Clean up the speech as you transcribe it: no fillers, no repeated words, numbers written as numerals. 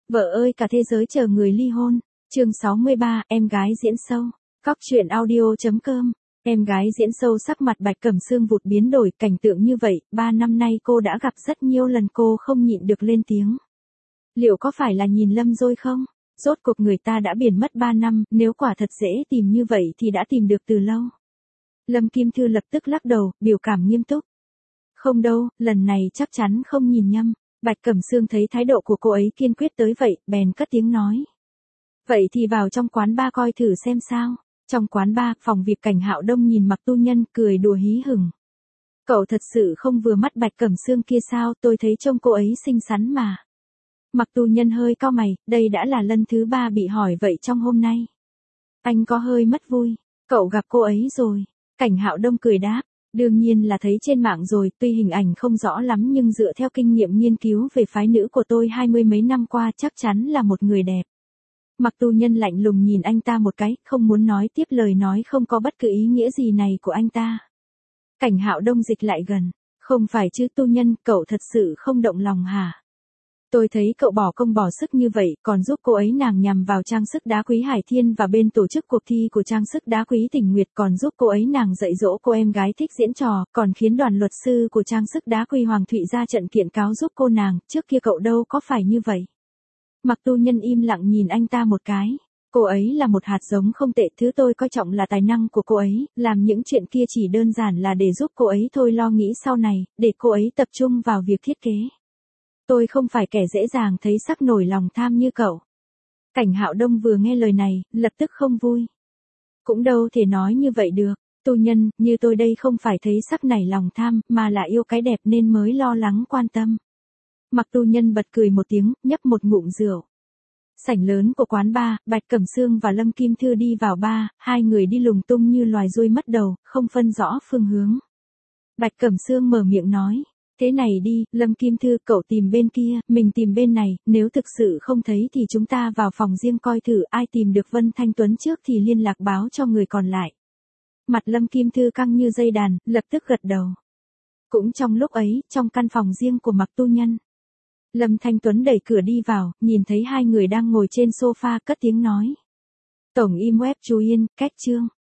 Vợ ơi cả thế giới chờ người ly hôn. Chương 63, em gái diễn sâu. Cóc truyện audio.com. Em gái diễn sâu sắc mặt Bạch Cẩm Sương vụt biến đổi, cảnh tượng như vậy, 3 năm nay cô đã gặp rất nhiều lần, cô không nhịn được lên tiếng. Liệu có phải là nhìn lầm rồi không? Rốt cuộc người ta đã biển mất 3 năm, nếu quả thật dễ tìm như vậy thì đã tìm được từ lâu. Lâm Kim Thư lập tức lắc đầu, biểu cảm nghiêm túc. Không đâu, lần này chắc chắn không nhìn nhầm. Bạch Cẩm Sương thấy thái độ của cô ấy kiên quyết tới vậy, bèn cất tiếng nói. Vậy thì vào trong quán bar coi thử xem sao. Trong quán bar, phòng việc Cảnh Hạo Đông nhìn Mặc Tu Nhân, cười đùa hí hửng. Cậu thật sự không vừa mắt Bạch Cẩm Sương kia sao, tôi thấy trông cô ấy xinh xắn mà. Mặc Tu Nhân hơi cau mày, đây đã là lần thứ 3 bị hỏi vậy trong hôm nay. Anh có hơi mất vui, cậu gặp cô ấy rồi. Cảnh Hạo Đông cười đáp. Đương nhiên là thấy trên mạng rồi, tuy hình ảnh không rõ lắm nhưng dựa theo kinh nghiệm nghiên cứu về phái nữ của tôi 20 mấy năm qua chắc chắn là một người đẹp. Mặc Tu Nhân lạnh lùng nhìn anh ta một cái, không muốn nói tiếp lời nói không có bất cứ ý nghĩa gì này của anh ta. Cảnh Hạo Đông dịch lại gần, không phải chứ Tu Nhân, cậu thật sự không động lòng hả? Tôi thấy cậu bỏ công bỏ sức như vậy, còn giúp cô ấy nàng nhằm vào trang sức đá quý Hải Thiên và bên tổ chức cuộc thi của trang sức đá quý Tỉnh Nguyệt, còn giúp cô ấy nàng dạy dỗ cô em gái thích diễn trò, còn khiến đoàn luật sư của trang sức đá quý Hoàng Thụy ra trận kiện cáo giúp cô nàng, trước kia cậu đâu có phải như vậy. Mặc Tu Nhân im lặng nhìn anh ta một cái. Cô ấy là một hạt giống không tệ, thứ tôi coi trọng là tài năng của cô ấy, làm những chuyện kia chỉ đơn giản là để giúp cô ấy thôi, lo nghĩ sau này, để cô ấy tập trung vào việc thiết kế. Tôi không phải kẻ dễ dàng thấy sắc nổi lòng tham như cậu. Cảnh Hạo Đông vừa nghe lời này, lập tức không vui. Cũng đâu thể nói như vậy được, Tu Nhân, như tôi đây không phải thấy sắc nảy lòng tham, mà là yêu cái đẹp nên mới lo lắng quan tâm. Mặc Tu Nhân bật cười một tiếng, nhấp một ngụm rượu. Sảnh lớn của quán bar, Bạch Cẩm Sương và Lâm Kim Thư đi vào bar, hai người đi lùng tung như loài ruồi mất đầu, không phân rõ phương hướng. Bạch Cẩm Sương mở miệng nói. Thế này đi, Lâm Kim Thư, cậu tìm bên kia, mình tìm bên này, nếu thực sự không thấy thì chúng ta vào phòng riêng coi thử, ai tìm được Vân Thanh Tuấn trước thì liên lạc báo cho người còn lại. Mặt Lâm Kim Thư căng như dây đàn, lập tức gật đầu. Cũng trong lúc ấy, trong căn phòng riêng của Mặc Tu Nhân, Lâm Thanh Tuấn đẩy cửa đi vào, nhìn thấy hai người đang ngồi trên sofa, cất tiếng nói. Tổng im web chú Yên, cách chương.